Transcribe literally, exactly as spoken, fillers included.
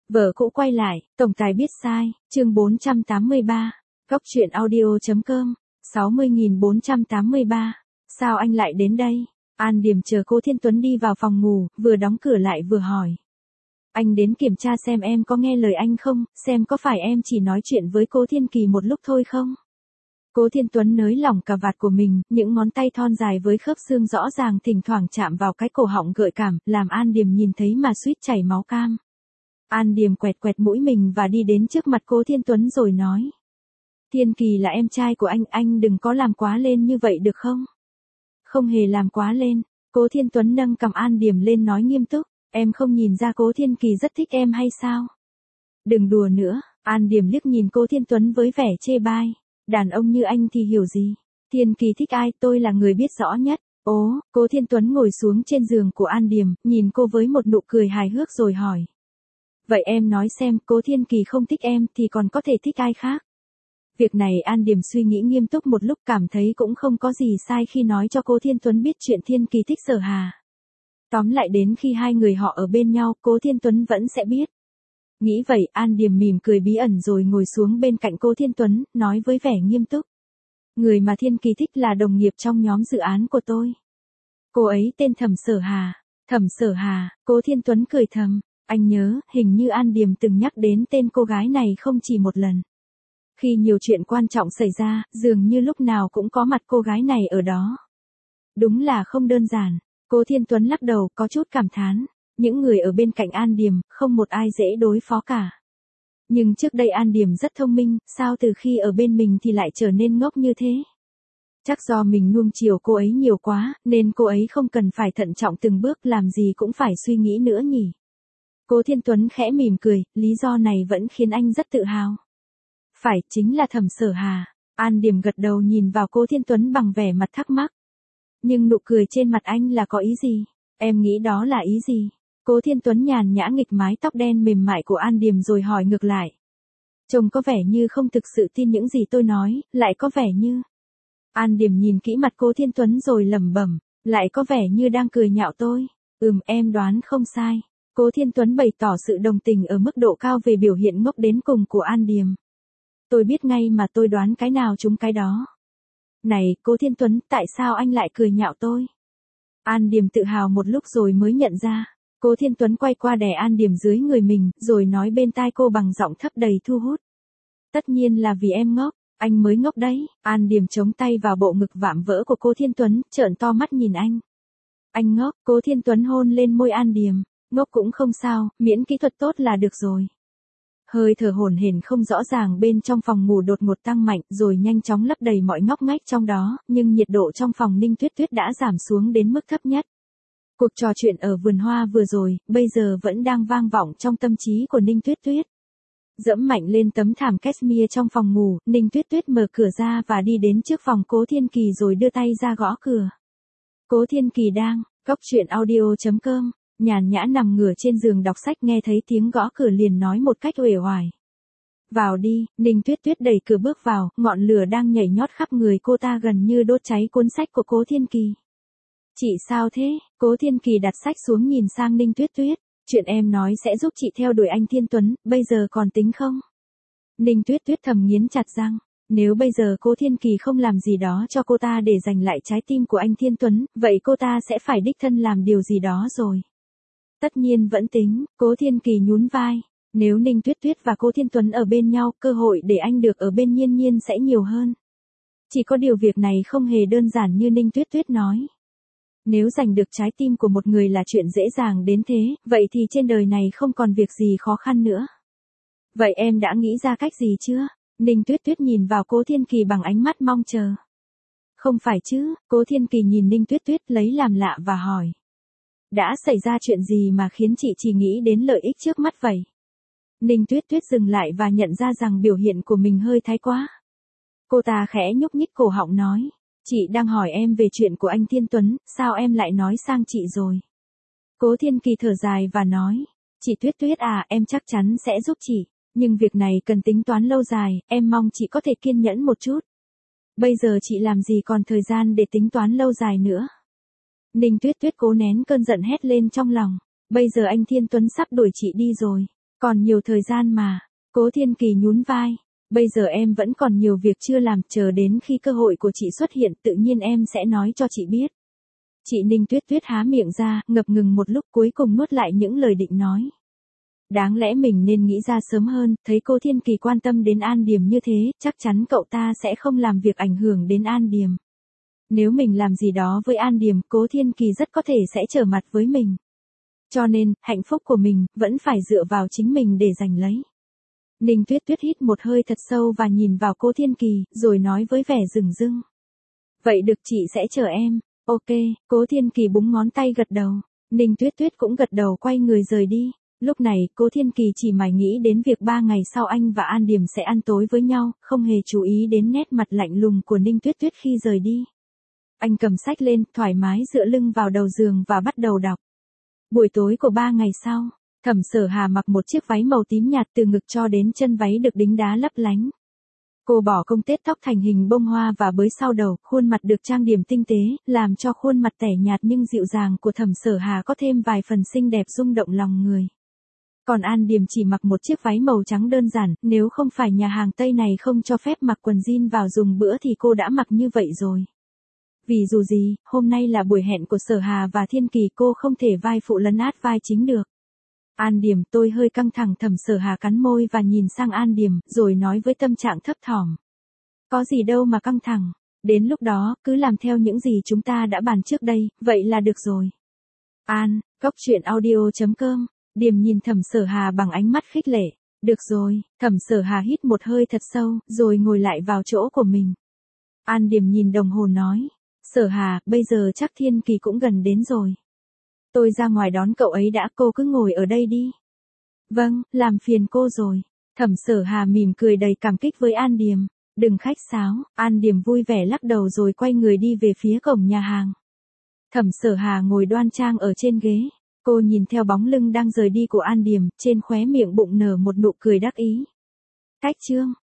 Vợ cũ quay lại, tổng tài biết sai, chương bốn trăm tám mươi ba, góc truyện audio.com, sáu mươi nghìn bốn trăm tám mươi ba, sao anh lại đến đây? An Điềm chờ cô Thiên Tuấn đi vào phòng ngủ, vừa đóng cửa lại vừa hỏi. Anh đến kiểm tra xem em có nghe lời anh không, xem có phải em chỉ nói chuyện với cô Thiên Kỳ một lúc thôi không? Cố Thiên Tuấn nới lỏng cà vạt của mình, những ngón tay thon dài với khớp xương rõ ràng thỉnh thoảng chạm vào cái cổ họng gợi cảm, làm An Điềm nhìn thấy mà suýt chảy máu cam. An Điềm quẹt quẹt mũi mình và đi đến trước mặt Cố Thiên Tuấn rồi nói. Thiên Kỳ là em trai của anh, anh đừng có làm quá lên như vậy được không? Không hề làm quá lên, Cố Thiên Tuấn nâng cằm An Điềm lên nói nghiêm túc, em không nhìn ra Cố Thiên Kỳ rất thích em hay sao? Đừng đùa nữa, An Điềm liếc nhìn Cố Thiên Tuấn với vẻ chê bai. Đàn ông như anh thì hiểu gì? Thiên Kỳ thích ai, tôi là người biết rõ nhất. Ố, Cố Thiên Tuấn ngồi xuống trên giường của An Điềm, nhìn cô với một nụ cười hài hước rồi hỏi. Vậy em nói xem, Cố Thiên Kỳ không thích em thì còn có thể thích ai khác? Việc này An Điềm suy nghĩ nghiêm túc một lúc, cảm thấy cũng không có gì sai khi nói cho Cố Thiên Tuấn biết chuyện Thiên Kỳ thích Sở Hà. Tóm lại đến khi hai người họ ở bên nhau, Cố Thiên Tuấn vẫn sẽ biết. Nghĩ vậy, An Điềm mỉm cười bí ẩn rồi ngồi xuống bên cạnh Cố Thiên Tuấn, nói với vẻ nghiêm túc. Người mà Thiên Kỳ thích là đồng nghiệp trong nhóm dự án của tôi. Cô ấy tên Thẩm Sở Hà. Thẩm Sở Hà, Cố Thiên Tuấn cười thầm. Anh nhớ, hình như An Điềm từng nhắc đến tên cô gái này không chỉ một lần. Khi nhiều chuyện quan trọng xảy ra, dường như lúc nào cũng có mặt cô gái này ở đó. Đúng là không đơn giản. Cố Thiên Tuấn lắc đầu, có chút cảm thán. Những người ở bên cạnh An Điềm, không một ai dễ đối phó cả. Nhưng trước đây An Điềm rất thông minh, sao từ khi ở bên mình thì lại trở nên ngốc như thế? Chắc do mình nuông chiều cô ấy nhiều quá, nên cô ấy không cần phải thận trọng từng bước, làm gì cũng phải suy nghĩ nữa nhỉ. Cố Thiên Tuấn khẽ mỉm cười, lý do này vẫn khiến anh rất tự hào. Phải, chính là Thẩm Sở Hà. An Điềm gật đầu nhìn vào Cố Thiên Tuấn bằng vẻ mặt thắc mắc. Nhưng nụ cười trên mặt anh là có ý gì? Em nghĩ đó là ý gì? Cố Thiên Tuấn nhàn nhã nghịch mái tóc đen mềm mại của An Điềm rồi hỏi ngược lại. Trông có vẻ như không thực sự tin những gì tôi nói, lại có vẻ như... An Điềm nhìn kỹ mặt Cố Thiên Tuấn rồi lẩm bẩm, lại có vẻ như đang cười nhạo tôi. Ừm, em đoán không sai. Cố Thiên Tuấn bày tỏ sự đồng tình ở mức độ cao về biểu hiện ngốc đến cùng của An Điềm. Tôi biết ngay mà, tôi đoán cái nào trúng cái đó. Này, Cố Thiên Tuấn, tại sao anh lại cười nhạo tôi? An Điềm tự hào một lúc rồi mới nhận ra. Cố Thiên Tuấn quay qua đè An Điềm dưới người mình, rồi nói bên tai cô bằng giọng thấp đầy thu hút. Tất nhiên là vì em ngốc, anh mới ngốc đấy. An Điềm chống tay vào bộ ngực vạm vỡ của Cố Thiên Tuấn, trợn to mắt nhìn anh. Anh ngốc, Cố Thiên Tuấn hôn lên môi An Điềm. Ngốc cũng không sao, miễn kỹ thuật tốt là được rồi. Hơi thở hổn hển không rõ ràng bên trong phòng ngủ đột ngột tăng mạnh rồi nhanh chóng lấp đầy mọi ngóc ngách trong đó, nhưng nhiệt độ trong phòng Ninh Tuyết Tuyết đã giảm xuống đến mức thấp nhất. Cuộc trò chuyện ở vườn hoa vừa rồi, bây giờ vẫn đang vang vọng trong tâm trí của Ninh Tuyết Tuyết. Dẫm mạnh lên tấm thảm cashmere trong phòng ngủ, Ninh Tuyết Tuyết mở cửa ra và đi đến trước phòng Cố Thiên Kỳ rồi đưa tay ra gõ cửa. Cố Thiên Kỳ đang, góc truyện audio.com, nhàn nhã nằm ngửa trên giường đọc sách, nghe thấy tiếng gõ cửa liền nói một cách uể oải. Vào đi. Ninh Tuyết Tuyết đẩy cửa bước vào, ngọn lửa đang nhảy nhót khắp người cô ta gần như đốt cháy cuốn sách của Cố Thiên Kỳ. Chị sao thế? Cố Thiên Kỳ đặt sách xuống nhìn sang Ninh Tuyết Tuyết. Chuyện em nói sẽ giúp chị theo đuổi anh Thiên Tuấn, bây giờ còn tính không? Ninh Tuyết Tuyết thầm nghiến chặt răng. Nếu bây giờ Cố Thiên Kỳ không làm gì đó cho cô ta để giành lại trái tim của anh Thiên Tuấn, vậy cô ta sẽ phải đích thân làm điều gì đó rồi. Tất nhiên vẫn tính, Cố Thiên Kỳ nhún vai. Nếu Ninh Tuyết Tuyết và Cố Thiên Tuấn ở bên nhau, cơ hội để anh được ở bên Nhiên Nhiên sẽ nhiều hơn. Chỉ có điều việc này không hề đơn giản như Ninh Tuyết Tuyết nói. Nếu giành được trái tim của một người là chuyện dễ dàng đến thế, vậy thì trên đời này không còn việc gì khó khăn nữa. Vậy em đã nghĩ ra cách gì chưa? Ninh Tuyết Tuyết nhìn vào Cố Thiên Kỳ bằng ánh mắt mong chờ. Không phải chứ? Cố Thiên Kỳ nhìn Ninh Tuyết Tuyết lấy làm lạ và hỏi. Đã xảy ra chuyện gì mà khiến chị chỉ nghĩ đến lợi ích trước mắt vậy? Ninh Tuyết Tuyết dừng lại và nhận ra rằng biểu hiện của mình hơi thái quá. Cô ta khẽ nhúc nhích cổ họng nói. Chị đang hỏi em về chuyện của anh Thiên Tuấn, sao em lại nói sang chị rồi? Cố Thiên Kỳ thở dài và nói. Chị Tuyết Tuyết à, em chắc chắn sẽ giúp chị. Nhưng việc này cần tính toán lâu dài, em mong chị có thể kiên nhẫn một chút. Bây giờ chị làm gì còn thời gian để tính toán lâu dài nữa. Ninh Tuyết Tuyết cố nén cơn giận hét lên trong lòng. Bây giờ anh Thiên Tuấn sắp đuổi chị đi rồi. Còn nhiều thời gian mà. Cố Thiên Kỳ nhún vai. Bây giờ em vẫn còn nhiều việc chưa làm, chờ đến khi cơ hội của chị xuất hiện tự nhiên em sẽ nói cho chị biết. Chị Ninh Tuyết Tuyết há miệng ra, ngập ngừng một lúc cuối cùng nuốt lại những lời định nói. Đáng lẽ mình nên nghĩ ra sớm hơn, thấy cô Thiên Kỳ quan tâm đến An Điềm như thế, chắc chắn cậu ta sẽ không làm việc ảnh hưởng đến An Điềm. Nếu mình làm gì đó với An Điềm, Cố Thiên Kỳ rất có thể sẽ trở mặt với mình. Cho nên, hạnh phúc của mình, vẫn phải dựa vào chính mình để giành lấy. Ninh Tuyết Tuyết hít một hơi thật sâu và nhìn vào Cố Thiên Kỳ, rồi nói với vẻ rừng rưng. Vậy được, chị sẽ chờ em. Ok, Cố Thiên Kỳ búng ngón tay gật đầu. Ninh Tuyết Tuyết cũng gật đầu quay người rời đi. Lúc này, Cố Thiên Kỳ chỉ mải nghĩ đến việc ba ngày sau anh và An Điềm sẽ ăn tối với nhau, không hề chú ý đến nét mặt lạnh lùng của Ninh Tuyết Tuyết khi rời đi. Anh cầm sách lên, thoải mái dựa lưng vào đầu giường và bắt đầu đọc. Buổi tối của ba ngày sau, Thẩm Sở Hà mặc một chiếc váy màu tím nhạt từ ngực cho đến chân váy được đính đá lấp lánh. Cô bỏ công tết tóc thành hình bông hoa và bới sau đầu, khuôn mặt được trang điểm tinh tế, làm cho khuôn mặt tẻ nhạt nhưng dịu dàng của Thẩm Sở Hà có thêm vài phần xinh đẹp rung động lòng người. Còn An Điềm chỉ mặc một chiếc váy màu trắng đơn giản, nếu không phải nhà hàng Tây này không cho phép mặc quần jean vào dùng bữa thì cô đã mặc như vậy rồi. Vì dù gì, hôm nay là buổi hẹn của Sở Hà và Thiên Kỳ, cô không thể vai phụ lấn át vai chính được. An Điềm, tôi hơi căng thẳng. Thẩm Sở Hà cắn môi và nhìn sang An Điềm, rồi nói với tâm trạng thấp thỏm. Có gì đâu mà căng thẳng, đến lúc đó, cứ làm theo những gì chúng ta đã bàn trước đây, vậy là được rồi. An, góc truyện audio chấm com, Điềm nhìn Thẩm Sở Hà bằng ánh mắt khích lệ. Được rồi, Thẩm Sở Hà hít một hơi thật sâu, rồi ngồi lại vào chỗ của mình. An Điềm nhìn đồng hồ nói. Sở Hà, bây giờ chắc Thiên Kỳ cũng gần đến rồi. Tôi ra ngoài đón cậu ấy đã, cô cứ ngồi ở đây đi. Vâng, làm phiền cô rồi. Thẩm Sở Hà mỉm cười đầy cảm kích với An Điềm. Đừng khách sáo. An Điềm vui vẻ lắc đầu rồi quay người đi về phía cổng nhà hàng. Thẩm Sở Hà ngồi đoan trang ở trên ghế. Cô nhìn theo bóng lưng đang rời đi của An Điềm, trên khóe miệng bụng nở một nụ cười đắc ý. Cách chương.